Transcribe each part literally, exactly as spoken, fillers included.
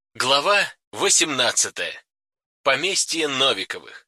Глава восемнадцатая. Поместье Новиковых.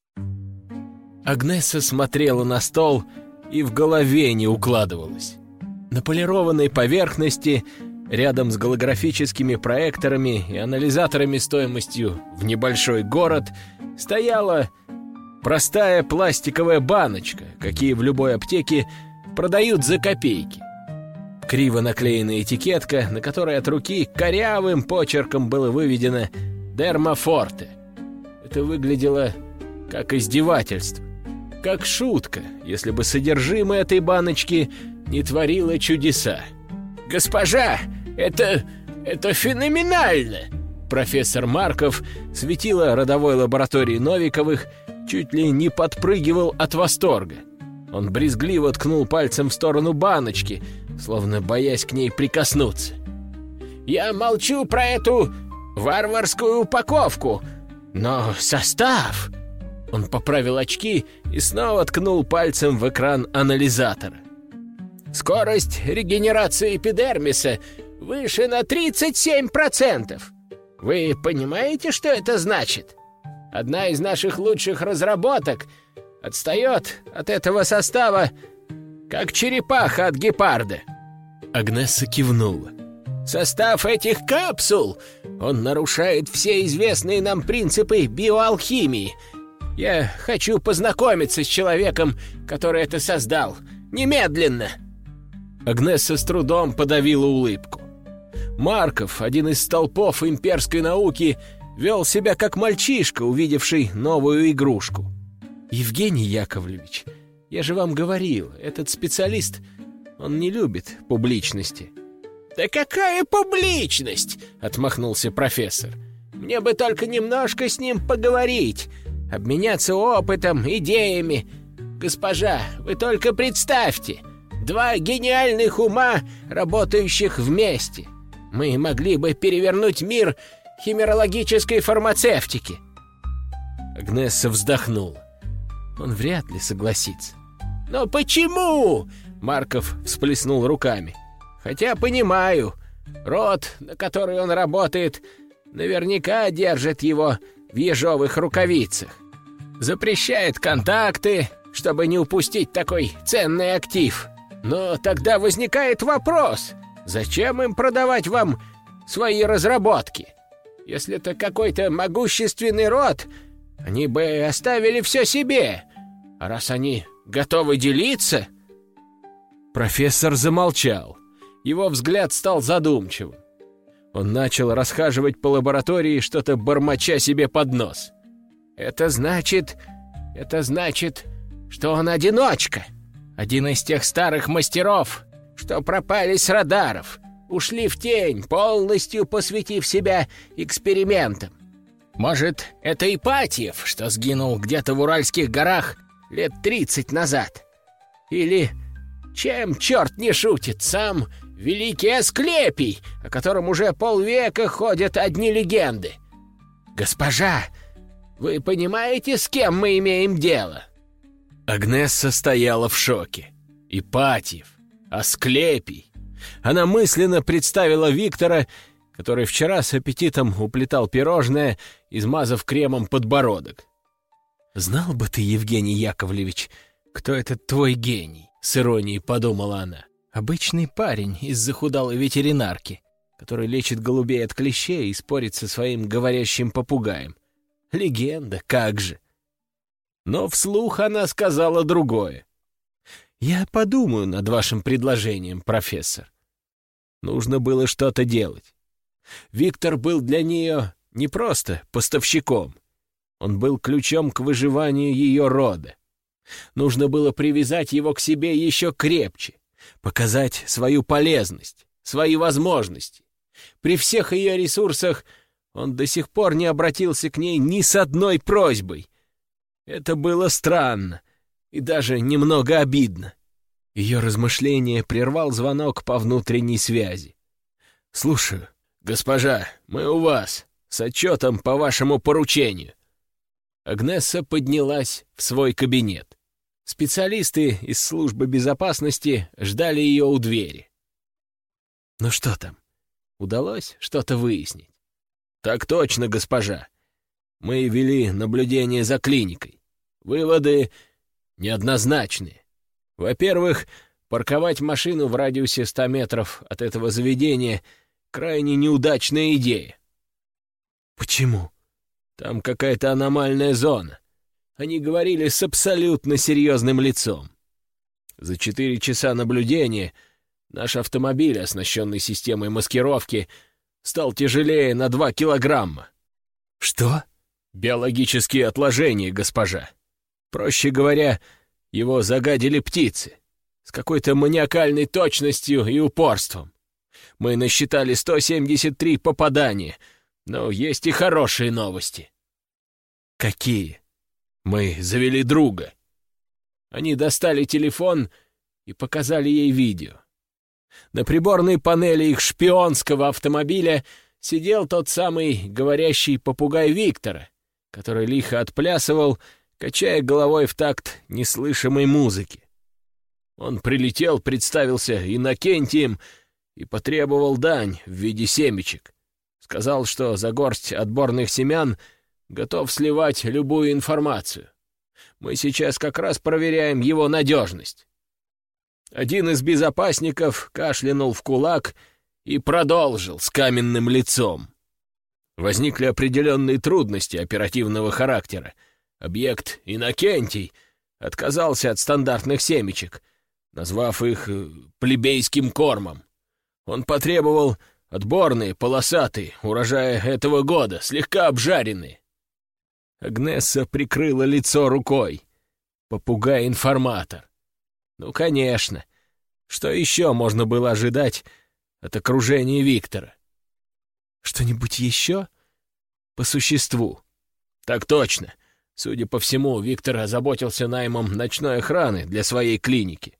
Агнесса смотрела на стол и в голове не укладывалась. На полированной поверхности, рядом с голографическими проекторами и анализаторами стоимостью в небольшой город, стояла простая пластиковая баночка, какие в любой аптеке продают за копейки. Криво наклеенная этикетка, на которой от руки корявым почерком было выведено «Дермафорте». Это выглядело как издевательство, как шутка, если бы содержимое этой баночки не творило чудеса. «Госпожа, это... это феноменально!» Профессор Марков, светило родовой лаборатории Новиковых, чуть ли не подпрыгивал от восторга. Он брезгливо ткнул пальцем в сторону баночки, словно боясь к ней прикоснуться. «Я молчу про эту варварскую упаковку, но состав...» Он поправил очки и снова ткнул пальцем в экран анализатора. «Скорость регенерации эпидермиса выше на тридцать семь процентов. Вы понимаете, что это значит? Одна из наших лучших разработок отстает от этого состава, как черепаха от гепарда». Агнесса кивнула. «Состав этих капсул, он нарушает все известные нам принципы биоалхимии. Я хочу познакомиться с человеком, который это создал. Немедленно!» Агнесса с трудом подавила улыбку. Марков, один из столпов имперской науки, вел себя как мальчишка, увидевший новую игрушку. «Евгений Яковлевич, я же вам говорил, этот специалист, он не любит публичности». «Да какая публичность?» — отмахнулся профессор. «Мне бы только немножко с ним поговорить, обменяться опытом, идеями. Госпожа, вы только представьте, два гениальных ума, работающих вместе. Мы могли бы перевернуть мир химерологической фармацевтики». Агнесса вздохнула. Он вряд ли согласится. «Но почему?» — Марков всплеснул руками. «Хотя понимаю, род, на который он работает, наверняка держит его в ежовых рукавицах. Запрещает контакты, чтобы не упустить такой ценный актив. Но тогда возникает вопрос, зачем им продавать вам свои разработки? Если это какой-то могущественный род, они бы оставили все себе. А раз они готовы делиться...» Профессор замолчал. Его взгляд стал задумчивым. Он начал расхаживать по лаборатории, что-то бормоча себе под нос. «Это значит... это значит, что он одиночка. Один из тех старых мастеров, что пропали с радаров, ушли в тень, полностью посвятив себя экспериментам. Может, это Ипатьев, что сгинул где-то в Уральских горах лет тридцать назад? Или, чем черт не шутит, сам великий Асклепий, о котором уже полвека ходят одни легенды? Госпожа, вы понимаете, с кем мы имеем дело?» Агнесса стояла в шоке. Ипатьев, Асклепий. Она мысленно представила Виктора, который вчера с аппетитом уплетал пирожное, измазав кремом подбородок. «Знал бы ты, Евгений Яковлевич, кто этот твой гений?» — с иронией подумала она. «Обычный парень из захудалой ветеринарки, который лечит голубей от клещей и спорит со своим говорящим попугаем. Легенда, как же!» Но вслух она сказала другое. «Я подумаю над вашим предложением, профессор». Нужно было что-то делать. Виктор был для нее не просто поставщиком. Он был ключом к выживанию ее рода. Нужно было привязать его к себе еще крепче, показать свою полезность, свои возможности. При всех ее ресурсах он до сих пор не обратился к ней ни с одной просьбой. Это было странно и даже немного обидно. Ее размышление прервал звонок по внутренней связи. «Слушаю. Госпожа, мы у вас, с отчетом по вашему поручению». Агнесса поднялась в свой кабинет. Специалисты из службы безопасности ждали ее у двери. «Ну что там? Удалось что-то выяснить?» Так точно, госпожа. Мы вели наблюдение за клиникой. Выводы неоднозначные. Во-первых, парковать машину в радиусе ста метров от этого заведения — крайне неудачная идея. Почему? Там какая-то аномальная зона. Они говорили с абсолютно серьезным лицом. За четыре часа наблюдения наш автомобиль, оснащенный системой маскировки, стал тяжелее на два килограмма. Что? Биологические отложения, госпожа. Проще говоря, его загадили птицы. С какой-то маниакальной точностью и упорством. Мы насчитали сто семьдесят три попадания, но есть и хорошие новости. Какие? Мы завели друга. Они достали телефон и показали ей видео. На приборной панели их шпионского автомобиля сидел тот самый говорящий попугай Виктора, который лихо отплясывал, качая головой в такт неслышимой музыки. Он прилетел, представился Иннокентием и потребовал дань в виде семечек. Сказал, что за горсть отборных семян готов сливать любую информацию. Мы сейчас как раз проверяем его надежность. Один из безопасников кашлянул в кулак и продолжил с каменным лицом. Возникли определенные трудности оперативного характера. Объект Иннокентий отказался от стандартных семечек, назвав их плебейским кормом. Он потребовал отборные, полосатые, урожая этого года, слегка обжаренные. Агнесса прикрыла лицо рукой. Попугай-информатор. Ну, конечно. Что еще можно было ожидать от окружения Виктора? Что-нибудь еще? По существу. Так точно. Судя по всему, Виктор озаботился наймом ночной охраны для своей клиники.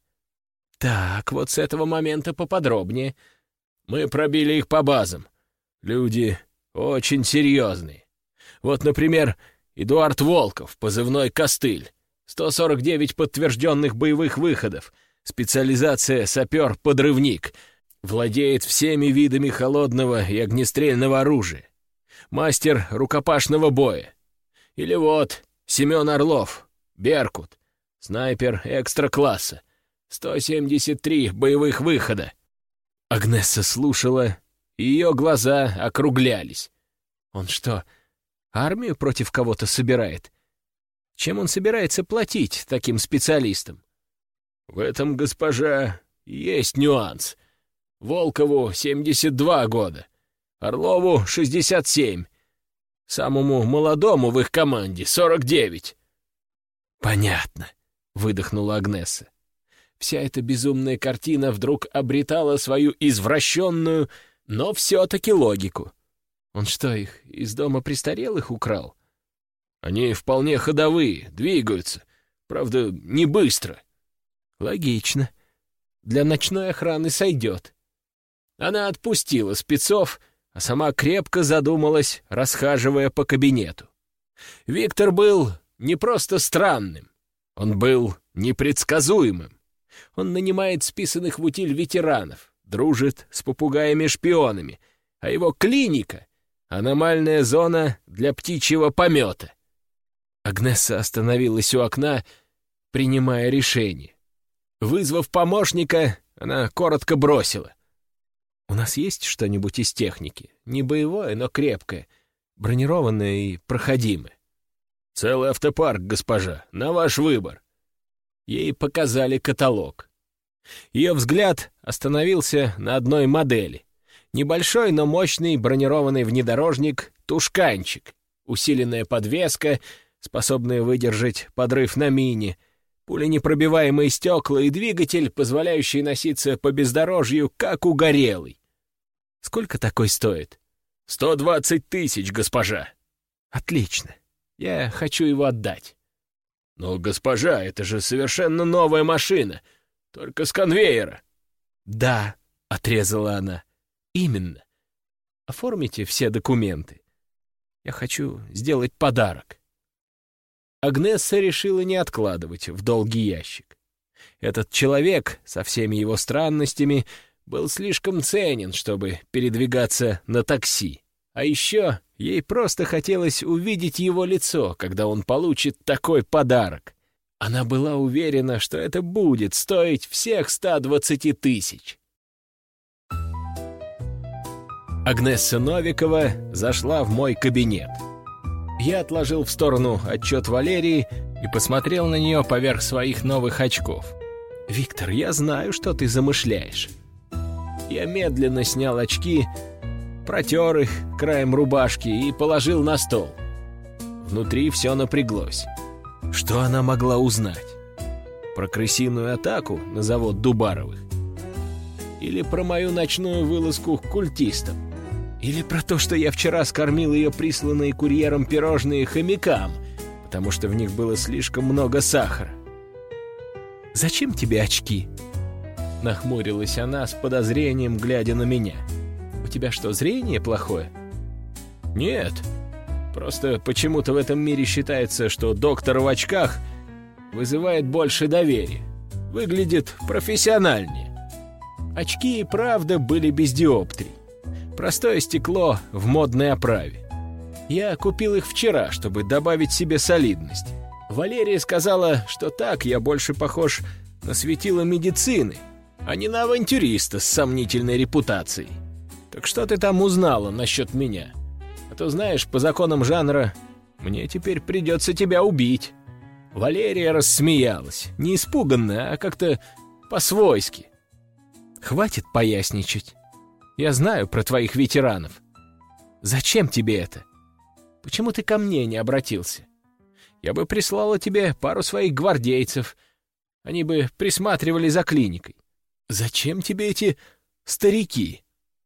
Так, вот с этого момента поподробнее. Мы пробили их по базам. Люди очень серьезные. Вот, например, Эдуард Волков, позывной «Костыль». сто сорок девять подтвержденных боевых выходов. Специализация сапер-подрывник. Владеет всеми видами холодного и огнестрельного оружия. Мастер рукопашного боя. Или вот Семен Орлов, «Беркут». Снайпер экстра-класса. сто семьдесят три боевых выхода. Агнесса слушала, и ее глаза округлялись. Он что, армию против кого-то собирает? Чем он собирается платить таким специалистам? В этом, госпожа, есть нюанс. Волкову семьдесят два года, Орлову шестьдесят семь, самому молодому в их команде сорок девять. Понятно, выдохнула Агнесса. Вся эта безумная картина вдруг обретала свою извращенную, но все-таки логику. Он что, их из дома престарелых украл? Они вполне ходовые, двигаются. Правда, не быстро. Логично. Для ночной охраны сойдет. Она отпустила спецов, а сама крепко задумалась, расхаживая по кабинету. Виктор был не просто странным. Он был непредсказуемым. Он нанимает списанных в утиль ветеранов, дружит с попугаями-шпионами, а его клиника — аномальная зона для птичьего помета. Агнесса остановилась у окна, принимая решение. Вызвав помощника, она коротко бросила. «У нас есть что-нибудь из техники? Не боевое, но крепкое, бронированное и проходимое». «Целый автопарк, госпожа, на ваш выбор». Ей показали каталог. Ее взгляд остановился на одной модели. Небольшой, но мощный бронированный внедорожник «Тушканчик», усиленная подвеска, способная выдержать подрыв на мине, пуленепробиваемые стекла и двигатель, позволяющий носиться по бездорожью, как угорелый. Сколько такой стоит? «Сто двадцать тысяч, госпожа». «Отлично. Я хочу его отдать». «Но, госпожа, это же совершенно новая машина, только с конвейера». «Да», — отрезала она, — «именно. Оформите все документы. Я хочу сделать подарок». Агнесса решила не откладывать в долгий ящик. Этот человек со всеми его странностями был слишком ценен, чтобы передвигаться на такси. А еще ей просто хотелось увидеть его лицо, когда он получит такой подарок. Она была уверена, что это будет стоить всех ста двадцати тысяч. Агнесса Новикова зашла в мой кабинет. Я отложил в сторону отчет Валерии и посмотрел на нее поверх своих новых очков. «Виктор, я знаю, что ты замышляешь». Я медленно снял очки, протер их краем рубашки и положил на стол. Внутри все напряглось. Что она могла узнать? Про крысиную атаку на завод Дубаровых? Или про мою ночную вылазку к культистам? Или про то, что я вчера скормил ее присланные курьером пирожные хомякам, потому что в них было слишком много сахара? «Зачем тебе очки?» — нахмурилась она с подозрением, глядя на меня. «У тебя что, зрение плохое?» «Нет, просто почему-то в этом мире считается, что доктор в очках вызывает больше доверия, выглядит профессиональнее. Очки и правда были без диоптрий. Простое стекло в модной оправе. Я купил их вчера, чтобы добавить себе солидность. Валерия сказала, что так я больше похож на светило медицины, а не на авантюриста с сомнительной репутацией. Так что ты там узнала насчет меня? А то, знаешь, по законам жанра, мне теперь придется тебя убить». Валерия рассмеялась, не испуганно, а как-то по-свойски. «Хватит поясничать. Я знаю про твоих ветеранов. Зачем тебе это? Почему ты ко мне не обратился? Я бы прислала тебе пару своих гвардейцев. Они бы присматривали за клиникой. Зачем тебе эти старики?»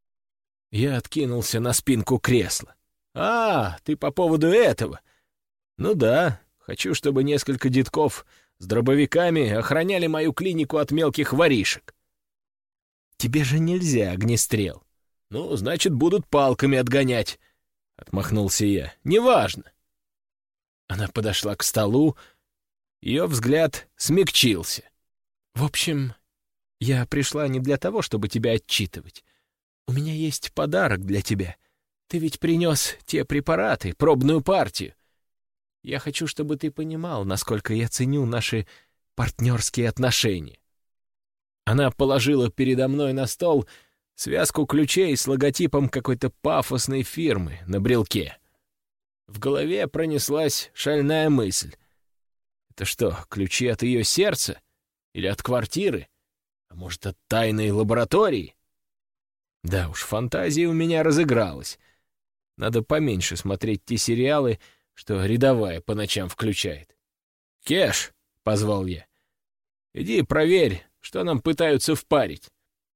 Я откинулся на спинку кресла. «А, ты по поводу этого? Ну да, хочу, чтобы несколько детков с дробовиками охраняли мою клинику от мелких воришек». «Тебе же нельзя огнестрел». «Ну, значит, будут палками отгонять», — отмахнулся я. «Неважно». Она подошла к столу, ее взгляд смягчился. «В общем, я пришла не для того, чтобы тебя отчитывать. У меня есть подарок для тебя. Ты ведь принес те препараты, пробную партию. Я хочу, чтобы ты понимал, насколько я ценю наши партнерские отношения». Она положила передо мной на стол связку ключей с логотипом какой-то пафосной фирмы на брелке. В голове пронеслась шальная мысль. Это что, ключи от ее сердца? Или от квартиры? А может, от тайной лаборатории? Да уж, фантазия у меня разыгралась. Надо поменьше смотреть те сериалы, что рядовая по ночам включает. «Кеш», — позвал я, — «иди проверь, что нам пытаются впарить».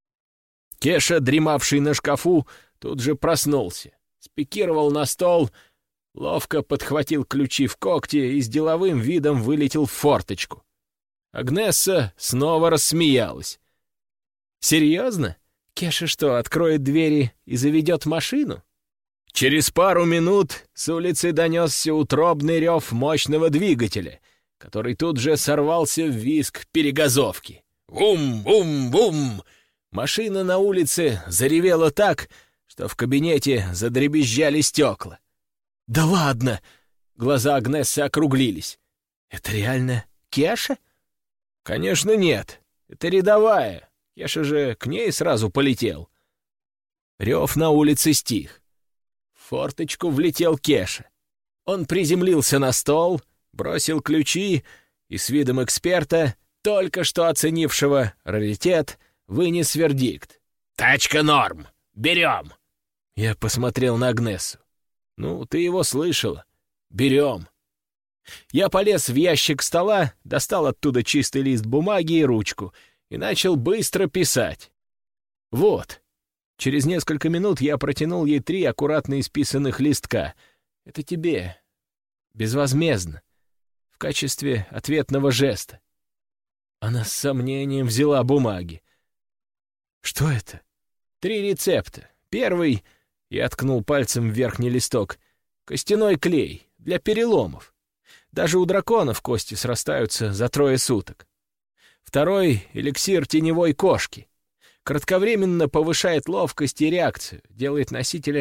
Кеша, дремавший на шкафу, тут же проснулся, спикировал на стол, ловко подхватил ключи в когти и с деловым видом вылетел в форточку. Агнесса снова рассмеялась. «Серьезно? Кеша что, откроет двери и заведет машину?» Через пару минут с улицы донесся утробный рев мощного двигателя, который тут же сорвался в визг перегазовки. Бум-бум-бум! Машина на улице заревела так, что в кабинете задребезжали стекла. «Да ладно!» — глаза Агнессы округлились. «Это реально Кеша?» «Конечно нет. Это рядовая. Кеша же к ней сразу полетел». Рев на улице стих. В форточку влетел Кеша. Он приземлился на стол, бросил ключи и с видом эксперта, только что оценившего раритет, вынес вердикт. «Тачка норм! Берем!» Я посмотрел на Агнессу. «Ну, ты его слышала. Берем!» Я полез в ящик стола, достал оттуда чистый лист бумаги и ручку и начал быстро писать. «Вот». Через несколько минут я протянул ей три аккуратно исписанных листка. «Это тебе. Безвозмездно. В качестве ответного жеста». Она с сомнением взяла бумаги. «Что это?» «Три рецепта. Первый...» Я ткнул пальцем в верхний листок. «Костяной клей. Для переломов. Даже у драконов кости срастаются за трое суток. Второй — эликсир теневой кошки. Кратковременно повышает ловкость и реакцию, делает носителя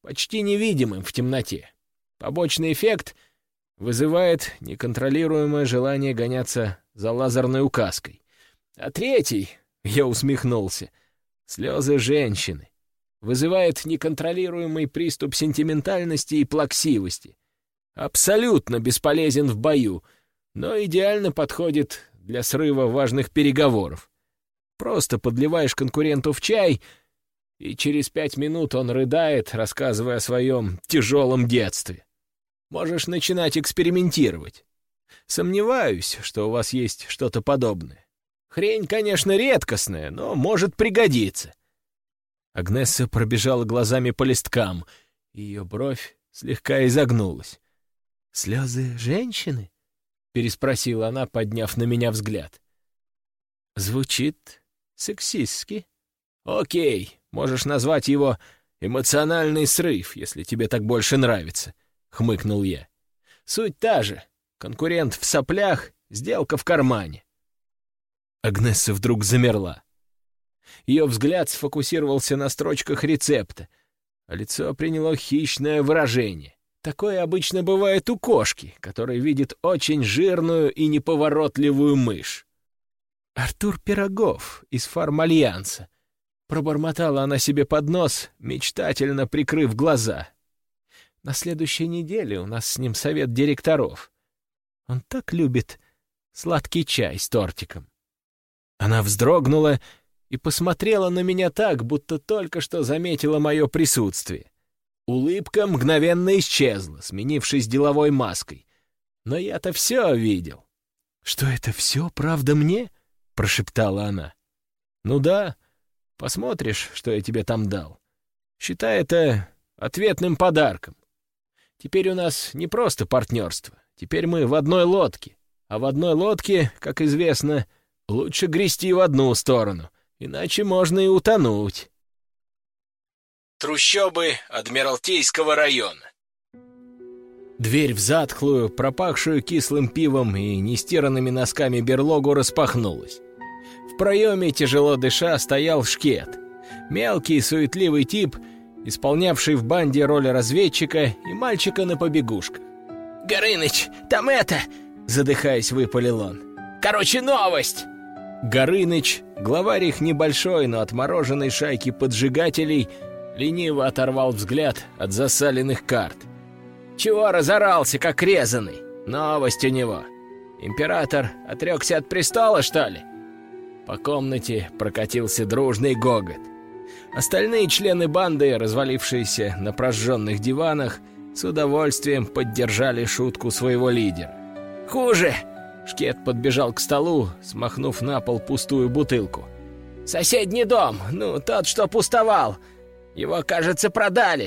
почти невидимым в темноте. Побочный эффект вызывает неконтролируемое желание гоняться за лазерной указкой. А третий, я усмехнулся, слезы женщины, вызывает неконтролируемый приступ сентиментальности и плаксивости. Абсолютно бесполезен в бою, но идеально подходит для срыва важных переговоров. Просто подливаешь конкуренту в чай, и через пять минут он рыдает, рассказывая о своем тяжелом детстве. Можешь начинать экспериментировать. Сомневаюсь, что у вас есть что-то подобное. Хрень, конечно, редкостная, но может пригодиться. Агнесса пробежала глазами по листкам. Ее бровь слегка изогнулась. «Слезы женщины?» — переспросила она, подняв на меня взгляд. «Звучит сексистски. Окей, можешь назвать его эмоциональный срыв, если тебе так больше нравится», — хмыкнул я. «Суть та же. Конкурент в соплях, сделка в кармане». Агнесса вдруг замерла. Ее взгляд сфокусировался на строчках рецепта, а лицо приняло хищное выражение. Такое обычно бывает у кошки, которая видит очень жирную и неповоротливую мышь. «Артур Пирогов из Фармальянса», — пробормотала она себе под нос, мечтательно прикрыв глаза. «На следующей неделе у нас с ним совет директоров. Он так любит сладкий чай с тортиком». Она вздрогнула и посмотрела на меня так, будто только что заметила мое присутствие. Улыбка мгновенно исчезла, сменившись деловой маской. Но я-то все видел. «Что это все, правда, мне?» — прошептала она. «Ну да, посмотришь, что я тебе там дал. Считай это ответным подарком. Теперь у нас не просто партнерство. Теперь мы в одной лодке. А в одной лодке, как известно, лучше грести в одну сторону, иначе можно и утонуть». Трущобы Адмиралтейского района. Дверь в затхлую, пропахшую кислым пивом и нестиранными носками берлогу распахнулась. В проеме, тяжело дыша, стоял Шкет. Мелкий, суетливый тип, исполнявший в банде роль разведчика и мальчика на побегушках. «Горыныч, там это...» — задыхаясь, выпалил он. «Короче, новость!» Горыныч, главарь их небольшой, но отмороженной шайки поджигателей, лениво оторвал взгляд от засаленных карт. «Чего разорался, как резаный? Новость у него. Император отрекся от престола, что ли?» По комнате прокатился дружный гогот. Остальные члены банды, развалившиеся на прожженных диванах, с удовольствием поддержали шутку своего лидера. «Хуже!» — Шкет подбежал к столу, смахнув на пол пустую бутылку. «Соседний дом, ну, тот, что пустовал. Его, кажется, продали».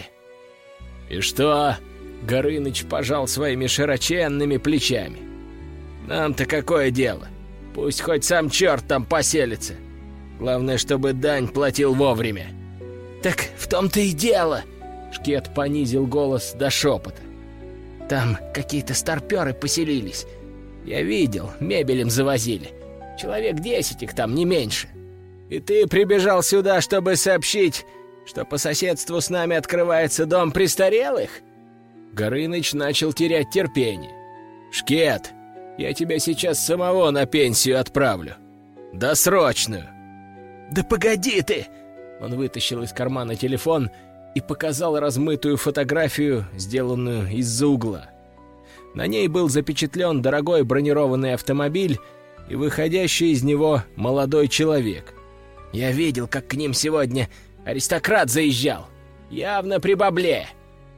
«И что?» — Горыныч пожал своими широченными плечами. «Нам-то какое дело? Пусть хоть сам черт там поселится. Главное, чтобы дань платил вовремя». «Так в том-то и дело!» — Шкет понизил голос до шепота. «Там какие-то старперы поселились. Я видел, мебелем завозили. Человек десять их там, не меньше. И ты прибежал сюда, чтобы сообщить, что по соседству с нами открывается дом престарелых?» Горыныч начал терять терпение. «Шкет, я тебя сейчас самого на пенсию отправлю. Досрочную». «Да погоди ты!» Он вытащил из кармана телефон и показал размытую фотографию, сделанную из-за угла. На ней был запечатлен дорогой бронированный автомобиль и выходящий из него молодой человек. «Я видел, как к ним сегодня аристократ заезжал. Явно при бабле».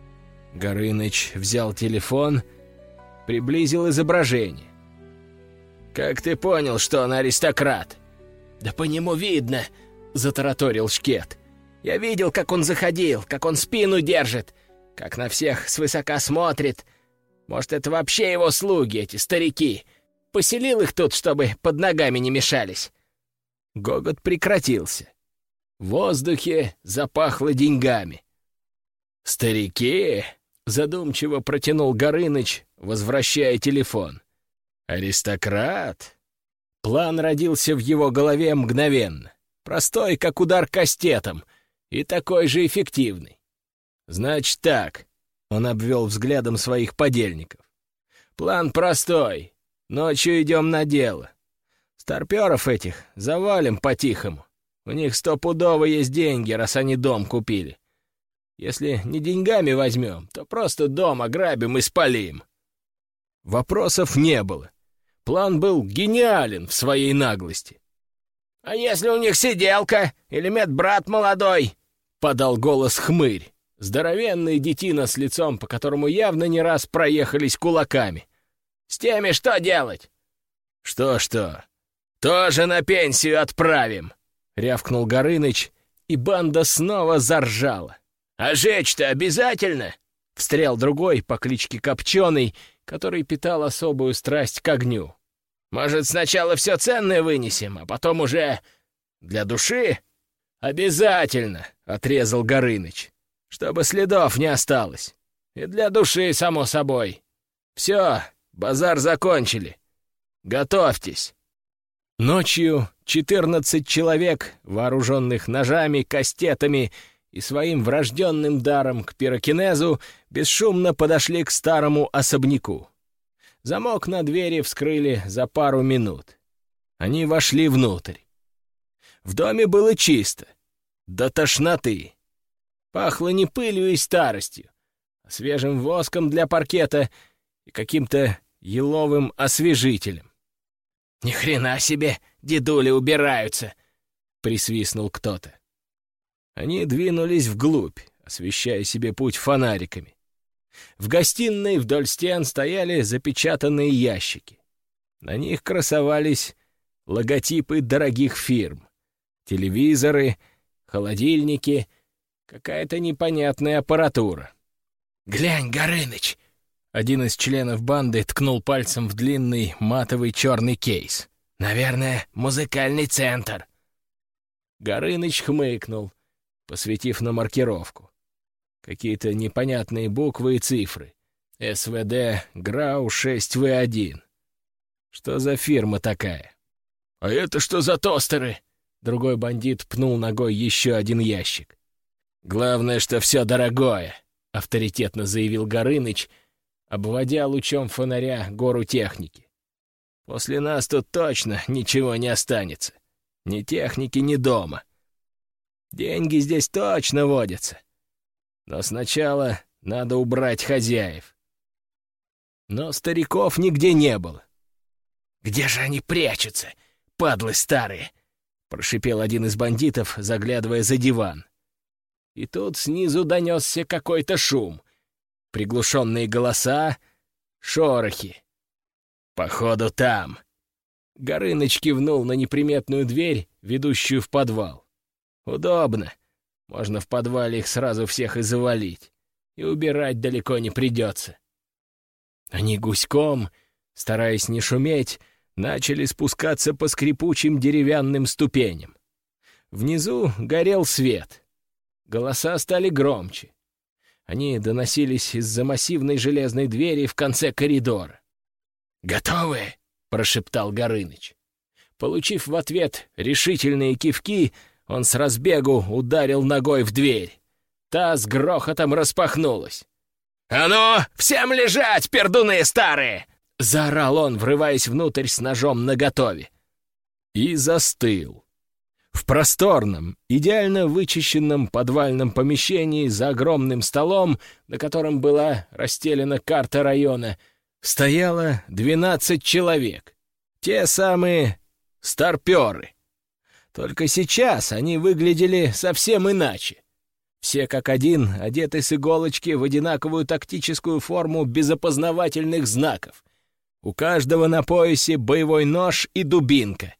Горыныч взял телефон, приблизил изображение. «Как ты понял, что он аристократ?» «Да по нему видно», — затараторил Шкет. «Я видел, как он заходил, как он спину держит, как на всех свысока смотрит. Может, это вообще его слуги, эти старики. Поселил их тут, чтобы под ногами не мешались». Гогот прекратился. В воздухе запахло деньгами. «Старики?» — задумчиво протянул Горыныч, возвращая телефон. «Аристократ?» План родился в его голове мгновенно. Простой, как удар кастетом, и такой же эффективный. «Значит так», — он обвел взглядом своих подельников. «План простой. Ночью идем на дело. Старпёров этих завалим по-тихому. У них стопудово есть деньги, раз они дом купили. Если не деньгами возьмем, то просто дом ограбим и спалим». Вопросов не было. План был гениален в своей наглости. «А если у них сиделка или медбрат молодой?» — подал голос хмырь. Здоровенный детина с лицом, по которому явно не раз проехались кулаками. «С теми что делать?» «Что-что? Тоже на пенсию отправим!» — рявкнул Горыныч, и банда снова заржала. «А жечь-то обязательно?» — встрял другой по кличке Копченый, который питал особую страсть к огню. «Может, сначала все ценное вынесем, а потом уже для души?» «Обязательно!» — отрезал Горыныч. «Чтобы следов не осталось. И для души, само собой. Все, базар закончили. Готовьтесь». Ночью четырнадцать человек, вооруженных ножами, кастетами и своим врожденным даром к пирокинезу, бесшумно подошли к старому особняку. Замок на двери вскрыли за пару минут. Они вошли внутрь. В доме было чисто, до тошноты. Пахло не пылью и старостью, а свежим воском для паркета и каким-то еловым освежителем. «Ни хрена себе, дедули убираются!» — присвистнул кто-то. Они двинулись вглубь, освещая себе путь фонариками. В гостиной вдоль стен стояли запечатанные ящики. На них красовались логотипы дорогих фирм, телевизоры, холодильники, какая-то непонятная аппаратура. «Глянь, Горыныч!» Один из членов банды ткнул пальцем в длинный матовый черный кейс. «Наверное, музыкальный центр». Горыныч хмыкнул, посветив на маркировку. Какие-то непонятные буквы и цифры. эс вэ дэ ГРАУ шесть вэ один. Что за фирма такая? «А это что за тостеры?» Другой бандит пнул ногой еще один ящик. «Главное, что все дорогое», — авторитетно заявил Горыныч, обводя лучом фонаря гору техники. «После нас тут точно ничего не останется. Ни техники, ни дома. Деньги здесь точно водятся. Но сначала надо убрать хозяев». Но стариков нигде не было. «Где же они прячутся, падлы старые?» — прошипел один из бандитов, заглядывая за диван. И тут снизу донесся какой-то шум. Приглушенные голоса, шорохи. «Походу, там». Горыныч кивнул на неприметную дверь, ведущую в подвал. «Удобно. Можно в подвале их сразу всех и завалить. И убирать далеко не придется». Они гуськом, стараясь не шуметь, начали спускаться по скрипучим деревянным ступеням. Внизу горел свет. Голоса стали громче. Они доносились из-за массивной железной двери в конце коридора. «Готовы?» — прошептал Горыныч. Получив в ответ решительные кивки, он с разбегу ударил ногой в дверь. Та с грохотом распахнулась. «А ну, всем лежать, пердуны старые!» — заорал он, врываясь внутрь с ножом наготове. И застыл. В просторном, идеально вычищенном подвальном помещении за огромным столом, на котором была расстелена карта района, стояло двенадцать человек. Те самые старпёры. Только сейчас они выглядели совсем иначе. Все как один одеты с иголочки в одинаковую тактическую форму без опознавательных знаков. У каждого на поясе боевой нож и дубинка.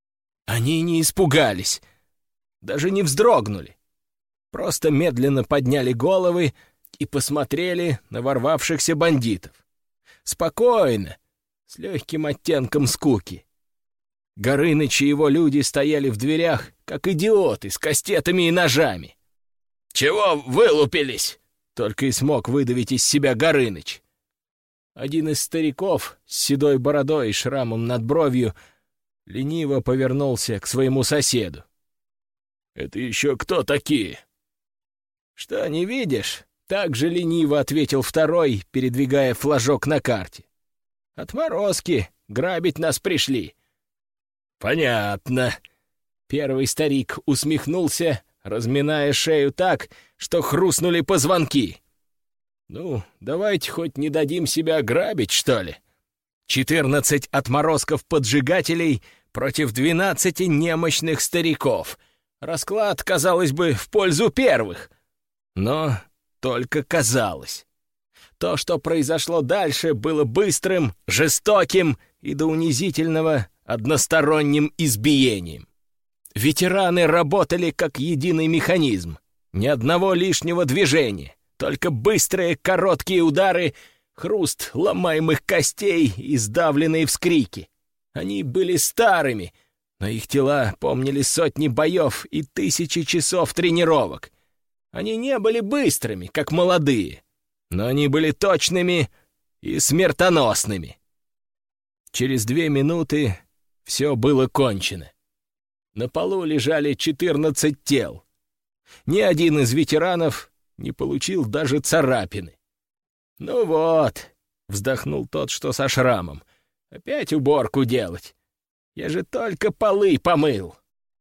Они не испугались, даже не вздрогнули. Просто медленно подняли головы и посмотрели на ворвавшихся бандитов. Спокойно, с легким оттенком скуки. Горыныч и его люди стояли в дверях, как идиоты, с кастетами и ножами. «Чего вылупились?» — только и смог выдавить из себя Горыныч. Один из стариков с седой бородой и шрамом над бровью лениво повернулся к своему соседу. «Это еще кто такие?» «Что, не видишь? Так же лениво ответил второй, передвигая флажок на карте. «Отморозки грабить нас пришли». «Понятно». Первый старик усмехнулся, разминая шею так, что хрустнули позвонки. «Ну, давайте хоть не дадим себя грабить, что ли? Четырнадцать отморозков-поджигателей против двенадцати немощных стариков. Расклад, казалось бы, в пользу первых. Но только казалось. То, что произошло дальше, было быстрым, жестоким и до унизительного односторонним избиением. Ветераны работали как единый механизм. Ни одного лишнего движения, только быстрые короткие удары, хруст ломаемых костей и сдавленные вскрики. Они были старыми, но их тела помнили сотни боев и тысячи часов тренировок. Они не были быстрыми, как молодые, но они были точными и смертоносными. Через две минуты все было кончено. На полу лежали четырнадцать тел. Ни один из ветеранов не получил даже царапины. «Ну вот», — вздохнул тот, что со шрамом, — «опять уборку делать. Я же только полы помыл».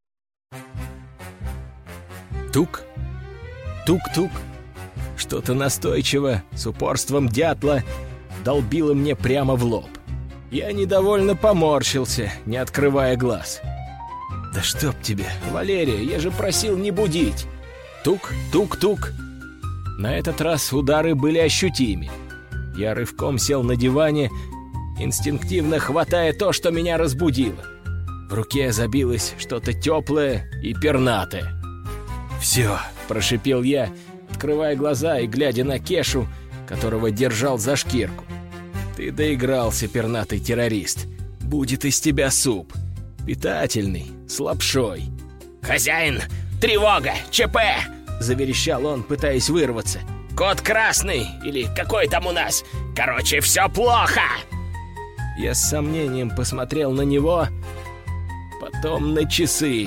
Тук, тук-тук. Что-то настойчиво, с упорством дятла, долбило мне прямо в лоб. Я недовольно поморщился, не открывая глаз. «Да чтоб тебе, Валерия, я же просил не будить!» Тук, тук-тук. На этот раз удары были ощутимы. Я рывком сел на диване, инстинктивно хватая то, что меня разбудило. В руке забилось что-то теплое и пернатое. «Все», — прошипел я, открывая глаза и глядя на Кешу, которого держал за шкирку. «Ты доигрался, пернатый террорист. Будет из тебя суп. Питательный, с лапшой». «Хозяин, тревога, ЧП!» — заверещал он, пытаясь вырваться. «Код красный, или какой там у нас? Короче, все плохо!» Я с сомнением посмотрел на него, потом на часы.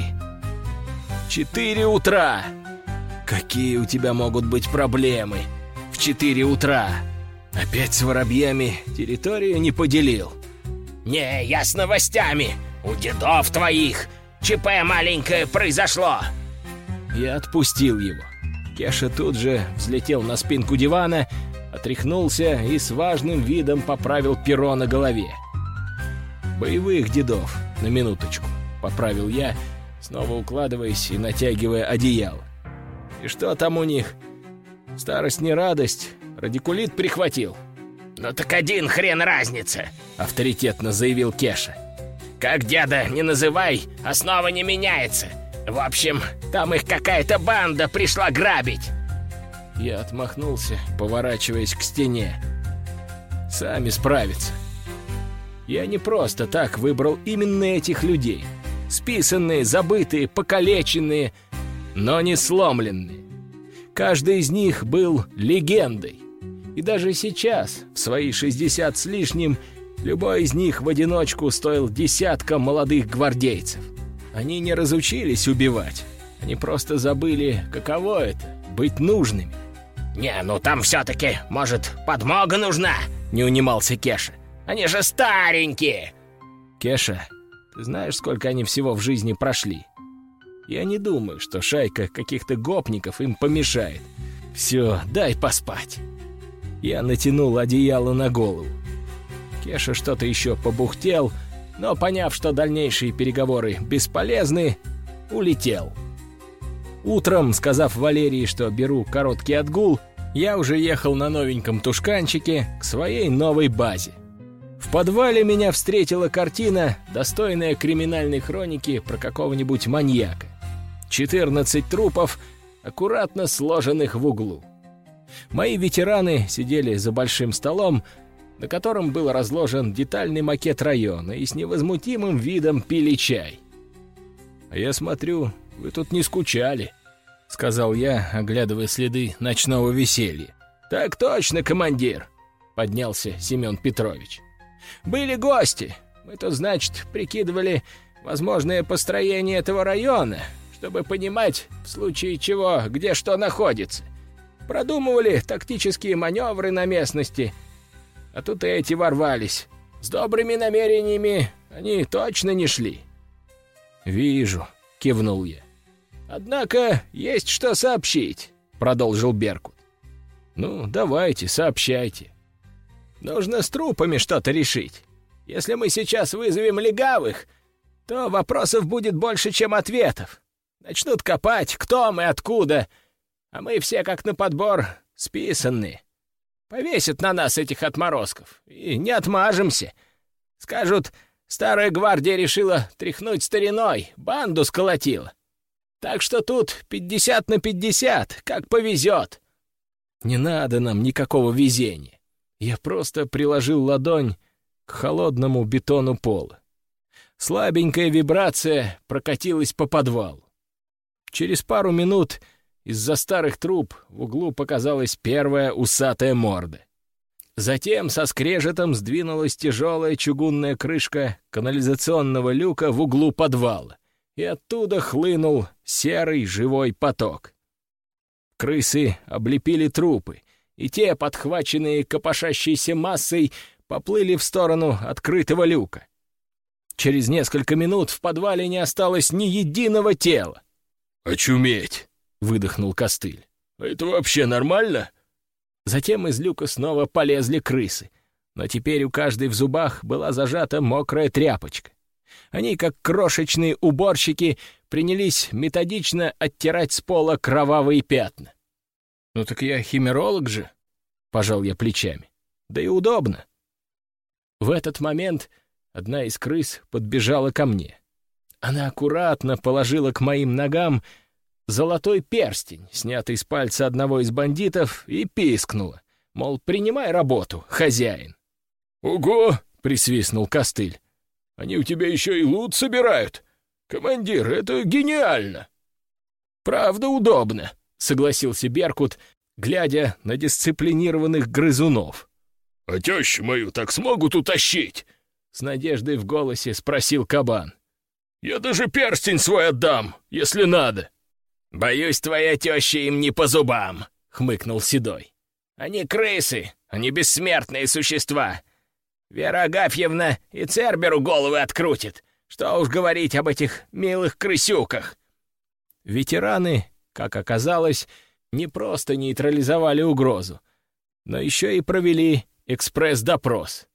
Четыре утра. Какие у тебя могут быть проблемы в четыре утра? Опять с воробьями территорию не поделил? «Не, я с новостями. У дедов твоих ЧП маленькое произошло!» Я отпустил его. Кеша тут же взлетел на спинку дивана, отряхнулся и с важным видом поправил перо на голове. «Боевых дедов, на минуточку», — поправил я, снова укладываясь и натягивая одеяло. «И что там у них? Старость не радость, радикулит прихватил». «Ну так один хрен разница», — авторитетно заявил Кеша. «Как деда не называй, основа не меняется. В общем, там их какая-то банда пришла грабить». Я отмахнулся, поворачиваясь к стене. «Сами справятся. Я не просто так выбрал именно этих людей. Списанные, забытые, покалеченные, но не сломленные. Каждый из них был легендой. И даже сейчас, в свои шестьдесят с лишним, любой из них в одиночку стоил десятка молодых гвардейцев. Они не разучились убивать. Они просто забыли, каково это — быть нужными». «Не, ну там все-таки, может, подмога нужна?» — не унимался Кеша. «Они же старенькие!» «Кеша, ты знаешь, сколько они всего в жизни прошли? Я не думаю, что шайка каких-то гопников им помешает. Все, дай поспать». Я натянул одеяло на голову. Кеша что-то еще побухтел, но, поняв, что дальнейшие переговоры бесполезны, улетел. Утром, сказав Валерии, что беру короткий отгул, я уже ехал на новеньком тушканчике к своей новой базе. В подвале меня встретила картина, достойная криминальной хроники про какого-нибудь маньяка. четырнадцать трупов, аккуратно сложенных в углу. Мои ветераны сидели за большим столом, на котором был разложен детальный макет района, и с невозмутимым видом пили чай. «А я смотрю, вы тут не скучали», — сказал я, оглядывая следы ночного веселья. «Так точно, командир», — поднялся Семен Петрович. «Были гости. Мы тут, значит, прикидывали возможное построение этого района, чтобы понимать, в случае чего, где что находится. Продумывали тактические маневры на местности. А тут и эти ворвались. С добрыми намерениями они точно не шли». «Вижу», — кивнул я. «Однако есть что сообщить», — продолжил Беркут. «Ну, давайте, сообщайте». «Нужно с трупами что-то решить. Если мы сейчас вызовем легавых, то вопросов будет больше, чем ответов. Начнут копать, кто мы, откуда, а мы все как на подбор списанные. Повесят на нас этих отморозков, и не отмажемся. Скажут, старая гвардия решила тряхнуть стариной, банду сколотила. Так что тут пятьдесят на пятьдесят, как повезет». «Не надо нам никакого везения». Я просто приложил ладонь к холодному бетону пола. Слабенькая вибрация прокатилась по подвалу. Через пару минут из-за старых труб в углу показалась первая усатая морда. Затем со скрежетом сдвинулась тяжелая чугунная крышка канализационного люка в углу подвала, и оттуда хлынул серый живой поток. Крысы облепили трупы, и те, подхваченные копошащейся массой, поплыли в сторону открытого люка. Через несколько минут в подвале не осталось ни единого тела. «Очуметь!» — выдохнул Костыль. «Это вообще нормально?» Затем из люка снова полезли крысы, но теперь у каждой в зубах была зажата мокрая тряпочка. Они, как крошечные уборщики, принялись методично оттирать с пола кровавые пятна. «Ну так я химеролог же», — пожал я плечами. «Да и удобно». В этот момент одна из крыс подбежала ко мне. Она аккуратно положила к моим ногам золотой перстень, снятый с пальца одного из бандитов, и пискнула, мол, принимай работу, хозяин. «Ого!» — присвистнул Костыль. «Они у тебя еще и лут собирают. Командир, это гениально!» «Правда удобно», — согласился Беркут, глядя на дисциплинированных грызунов. «А тещу мою так смогут утащить?» — с надеждой в голосе спросил Кабан. «Я даже перстень свой отдам, если надо». «Боюсь, твоя теща им не по зубам», — хмыкнул Седой. «Они крысы, они бессмертные существа. Вера Агафьевна и Церберу головы открутит. Что уж говорить об этих милых крысюках». Ветераны, как оказалось, не просто нейтрализовали угрозу, но еще и провели экспресс-допрос.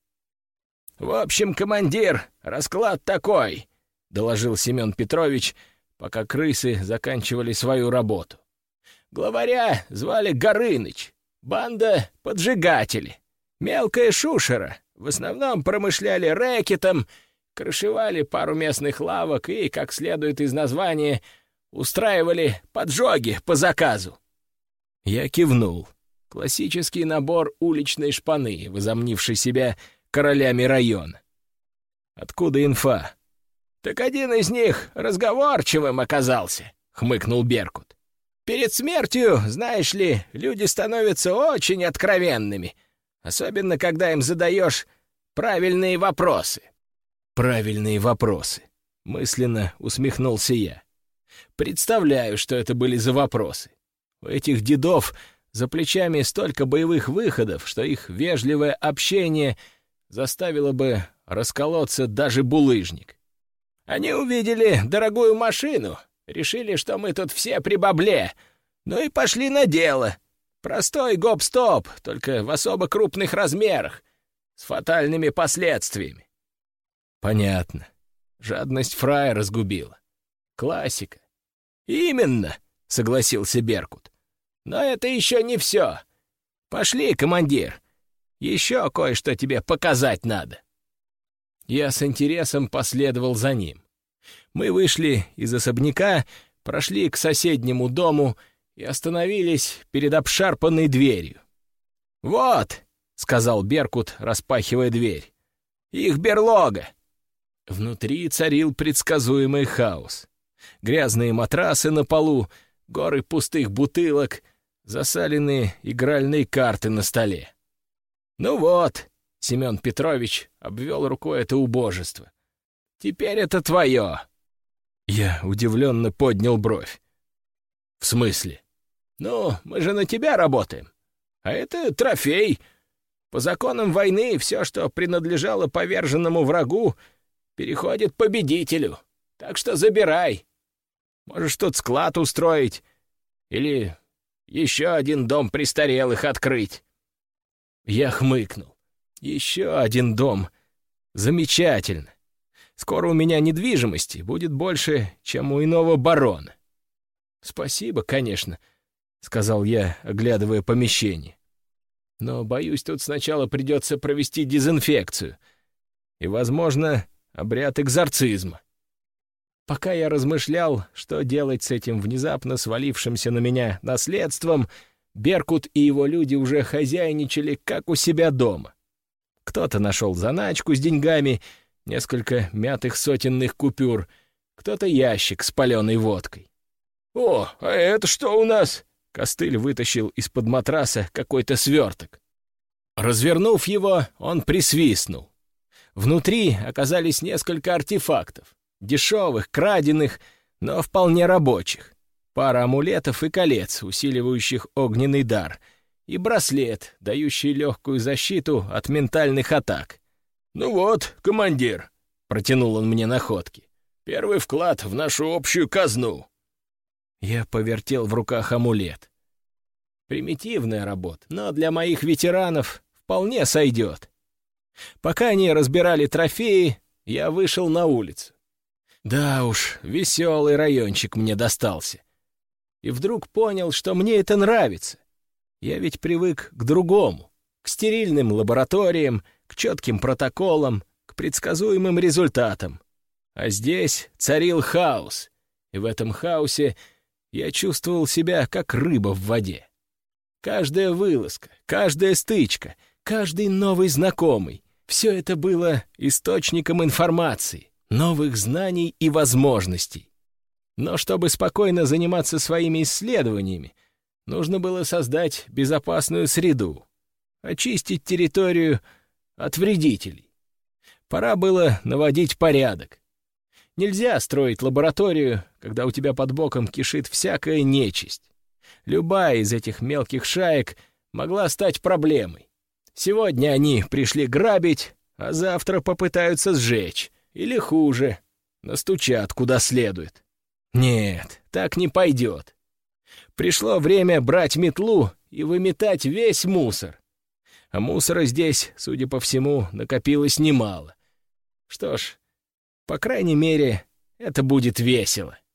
«В общем, командир, расклад такой», — доложил Семен Петрович, пока крысы заканчивали свою работу. «Главаря звали Горыныч, банда — поджигатели, мелкая шушера, в основном промышляли рэкетом, крышевали пару местных лавок и, как следует из названия, устраивали поджоги по заказу». Я кивнул. Классический набор уличной шпаны, возомнившей себя королями района. «Откуда инфа?» «Так один из них разговорчивым оказался», — хмыкнул Беркут. «Перед смертью, знаешь ли, люди становятся очень откровенными, особенно когда им задаешь правильные вопросы». «Правильные вопросы», — мысленно усмехнулся я. «Представляю, что это были за вопросы. У этих дедов за плечами столько боевых выходов, что их вежливое общение заставило бы расколоться даже булыжник». «Они увидели дорогую машину, решили, что мы тут все при бабле, ну и пошли на дело. Простой гоп-стоп, только в особо крупных размерах, с фатальными последствиями». «Понятно. Жадность фрая разгубила. Классика». «Именно», — согласился Беркут. «Но это еще не все. Пошли, командир. Еще кое-что тебе показать надо». Я с интересом последовал за ним. Мы вышли из особняка, прошли к соседнему дому и остановились перед обшарпанной дверью. «Вот», — сказал Беркут, распахивая дверь, — «их берлога». Внутри царил предсказуемый хаос. Грязные матрасы на полу, горы пустых бутылок, засаленные игральные карты на столе. «Ну вот», — Семен Петрович обвел рукой это убожество, — «теперь это твое». Я удивленно поднял бровь. «В смысле?» «Ну, мы же на тебя работаем. А это трофей. По законам войны все, что принадлежало поверженному врагу, переходит победителю. Так что забирай. Можешь тут склад устроить или еще один дом престарелых открыть». Я хмыкнул. «Еще один дом. Замечательно. Скоро у меня недвижимости будет больше, чем у иного барона». «Спасибо, конечно», — сказал я, оглядывая помещение. «Но, боюсь, тут сначала придется провести дезинфекцию и, возможно, обряд экзорцизма». Пока я размышлял, что делать с этим внезапно свалившимся на меня наследством, Беркут и его люди уже хозяйничали, как у себя дома. Кто-то нашел заначку с деньгами, несколько мятых сотенных купюр, кто-то ящик с паленой водкой. «О, а это что у нас?» Костыль вытащил из-под матраса какой-то сверток. Развернув его, он присвистнул. Внутри оказались несколько артефактов. Дешевых, краденых, но вполне рабочих. Пара амулетов и колец, усиливающих огненный дар, и браслет, дающий легкую защиту от ментальных атак. «Ну вот, командир», — протянул он мне находки, — «первый вклад в нашу общую казну». Я повертел в руках амулет. Примитивная работа, но для моих ветеранов вполне сойдет. Пока они разбирали трофеи, я вышел на улицу. Да уж, веселый райончик мне достался. И вдруг понял, что мне это нравится. Я ведь привык к другому, к стерильным лабораториям, к четким протоколам, к предсказуемым результатам. А здесь царил хаос, и в этом хаосе я чувствовал себя как рыба в воде. Каждая вылазка, каждая стычка, каждый новый знакомый — все это было источником информации, новых знаний и возможностей. Но чтобы спокойно заниматься своими исследованиями, нужно было создать безопасную среду, очистить территорию от вредителей. Пора было наводить порядок. Нельзя строить лабораторию, когда у тебя под боком кишит всякая нечисть. Любая из этих мелких шаек могла стать проблемой. Сегодня они пришли грабить, а завтра попытаются сжечь. Или хуже, настучат куда следует. Нет, так не пойдет. Пришло время брать метлу и выметать весь мусор. А мусора здесь, судя по всему, накопилось немало. Что ж, по крайней мере, это будет весело.